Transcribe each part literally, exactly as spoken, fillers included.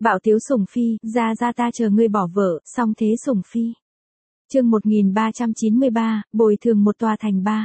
Bạo tiếu sủng phi, ra ra ta chờ ngươi bỏ vợ, song thế sủng phi. Chương một nghìn ba trăm chín mươi ba, bồi thường một tòa thành ba.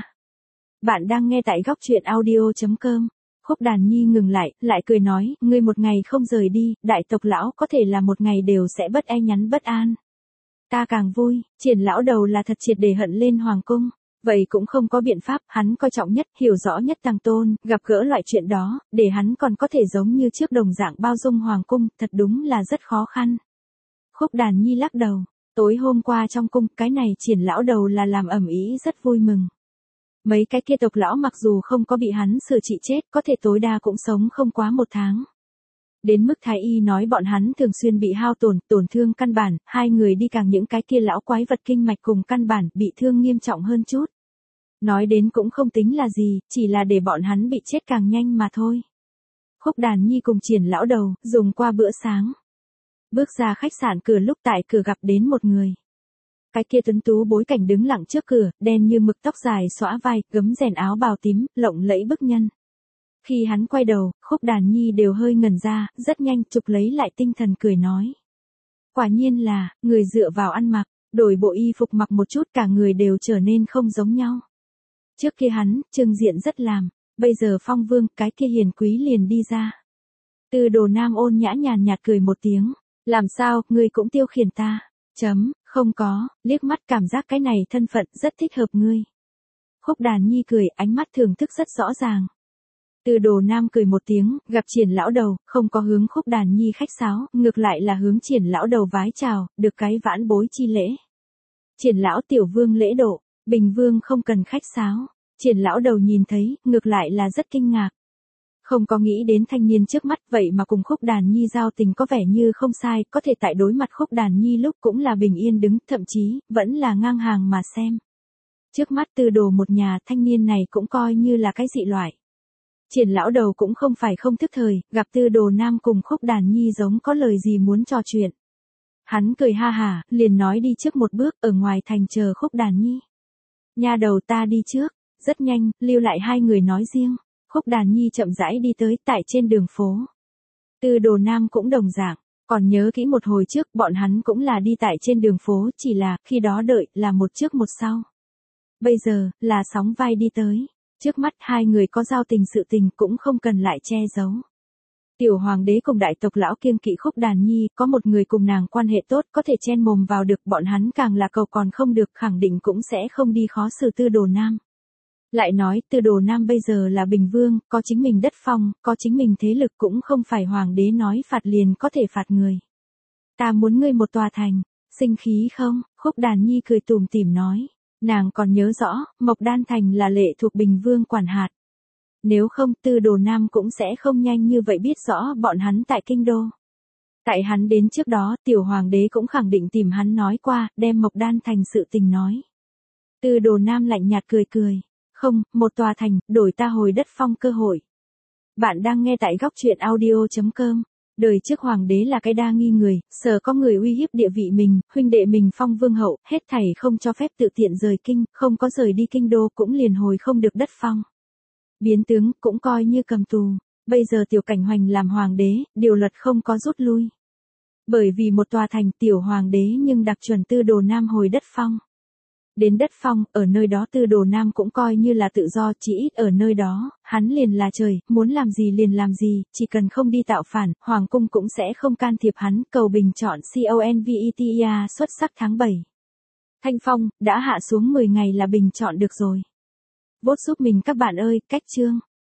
Bạn đang nghe tại góc truyện audio chấm com. Khúc Đàn Nhi ngừng lại, lại cười nói, ngươi một ngày không rời đi, đại tộc lão có thể là một ngày đều sẽ bất e nhắn bất an. Ta càng vui, Triển lão đầu là thật triệt để hận lên hoàng cung. Vậy cũng không có biện pháp, hắn coi trọng nhất, hiểu rõ nhất Tàng Tôn, gặp gỡ loại chuyện đó, để hắn còn có thể giống như trước đồng dạng bao dung hoàng cung, thật đúng là rất khó khăn. Khúc Đàn Nhi lắc đầu, tối hôm qua trong cung, cái này Triển lão đầu là làm ầm ĩ rất vui mừng. Mấy cái kia tộc lão mặc dù không có bị hắn xử trị chết, có thể tối đa cũng sống không quá một tháng. Đến mức thái y nói bọn hắn thường xuyên bị hao tổn, tổn thương căn bản, hai người đi càng những cái kia lão quái vật kinh mạch cùng căn bản, bị thương nghiêm trọng hơn chút. Nói đến cũng không tính là gì, chỉ là để bọn hắn bị chết càng nhanh mà thôi. Khúc Đàn Nhi cùng Triển lão đầu, dùng qua bữa sáng. Bước ra khách sạn cửa lúc tại cửa gặp đến một người. Cái kia tuấn tú bối cảnh đứng lặng trước cửa, đen như mực tóc dài xõa vai, gấm rèn áo bào tím, lộng lẫy bức nhân. Khi hắn quay đầu, Khúc Đàn Nhi đều hơi ngẩn ra, rất nhanh chụp lấy lại tinh thần cười nói. Quả nhiên là, người dựa vào ăn mặc, đổi bộ y phục mặc một chút cả người đều trở nên không giống nhau. Trước kia hắn, trưng diện rất làm, bây giờ Phong Vương, cái kia hiền quý liền đi ra. Từ Đồ Nam ôn nhã nhàn nhạt cười một tiếng, làm sao, ngươi cũng tiêu khiển ta, chấm, không có, liếc mắt cảm giác cái này thân phận rất thích hợp ngươi. Khúc Đàn Nhi cười, ánh mắt thưởng thức rất rõ ràng. Từ Đồ Nam cười một tiếng, gặp Triển lão đầu, không có hướng Khúc Đàn Nhi khách sáo, ngược lại là hướng Triển lão đầu vái chào, được cái vãn bối chi lễ. Triển lão tiểu vương lễ độ, Bình Vương không cần khách sáo. Triển lão đầu nhìn thấy, ngược lại là rất kinh ngạc. Không có nghĩ đến thanh niên trước mắt vậy mà cùng Khúc Đàn Nhi giao tình có vẻ như không sai, có thể tại đối mặt Khúc Đàn Nhi lúc cũng là bình yên đứng, thậm chí, vẫn là ngang hàng mà xem. Trước mắt Từ Đồ một nhà thanh niên này cũng coi như là cái dị loại. Triển lão đầu cũng không phải không thức thời, gặp Từ Đồ Nam cùng Khúc Đàn Nhi giống có lời gì muốn trò chuyện. Hắn cười ha hả, liền nói đi trước một bước, ở ngoài thành chờ Khúc Đàn Nhi. Nha đầu ta đi trước. Rất nhanh, lưu lại hai người nói riêng. Khúc Đàn Nhi chậm rãi đi tới tại trên đường phố. Từ Đồ Nam cũng đồng dạng, còn nhớ kỹ một hồi trước bọn hắn cũng là đi tại trên đường phố, chỉ là khi đó đợi là một trước một sau. Bây giờ, là sóng vai đi tới. Trước mắt hai người có giao tình sự tình cũng không cần lại che giấu. Tiểu hoàng đế cùng đại tộc lão kiêng kỵ Khúc Đàn Nhi, có một người cùng nàng quan hệ tốt có thể chen mồm vào được, bọn hắn càng là cầu còn không được, khẳng định cũng sẽ không đi khó xử Từ Đồ Nam. Lại nói, Từ Đồ Nam bây giờ là Bình Vương, có chính mình đất phong, có chính mình thế lực, cũng không phải hoàng đế nói phạt liền có thể phạt người. Ta muốn ngươi một tòa thành, sinh khí không? Khúc Đàn Nhi cười tủm tỉm nói. Nàng còn nhớ rõ, Mộc Đan Thành là lệ thuộc Bình Vương quản hạt. Nếu không, Từ Đồ Nam cũng sẽ không nhanh như vậy biết rõ bọn hắn tại kinh đô. Tại hắn đến trước đó, tiểu hoàng đế cũng khẳng định tìm hắn nói qua, đem Mộc Đan Thành sự tình nói. Từ Đồ Nam lạnh nhạt cười cười. Không, một tòa thành, đổi ta hồi đất phong cơ hội. Bạn đang nghe tại góc truyện audio chấm com. Đời trước hoàng đế là cái đa nghi người, sợ có người uy hiếp địa vị mình, huynh đệ mình Phong Vương hậu, hết thảy không cho phép tự tiện rời kinh, không có rời đi kinh đô cũng liền hồi không được đất phong. Biến tướng, cũng coi như cầm tù. Bây giờ Tiểu Cảnh Hoành làm hoàng đế, điều luật không có rút lui. Bởi vì một tòa thành tiểu hoàng đế nhưng đặc chuẩn Từ Đồ Nam hồi đất phong. Đến đất phong, ở nơi đó Từ Đồ Nam cũng coi như là tự do, chỉ ít ở nơi đó, hắn liền là trời, muốn làm gì liền làm gì, chỉ cần không đi tạo phản, hoàng cung cũng sẽ không can thiệp hắn, cầu bình chọn CONVETA xuất sắc tháng bảy. Thanh phong, đã hạ xuống mười ngày là bình chọn được rồi. Vote giúp mình các bạn ơi, cách chương.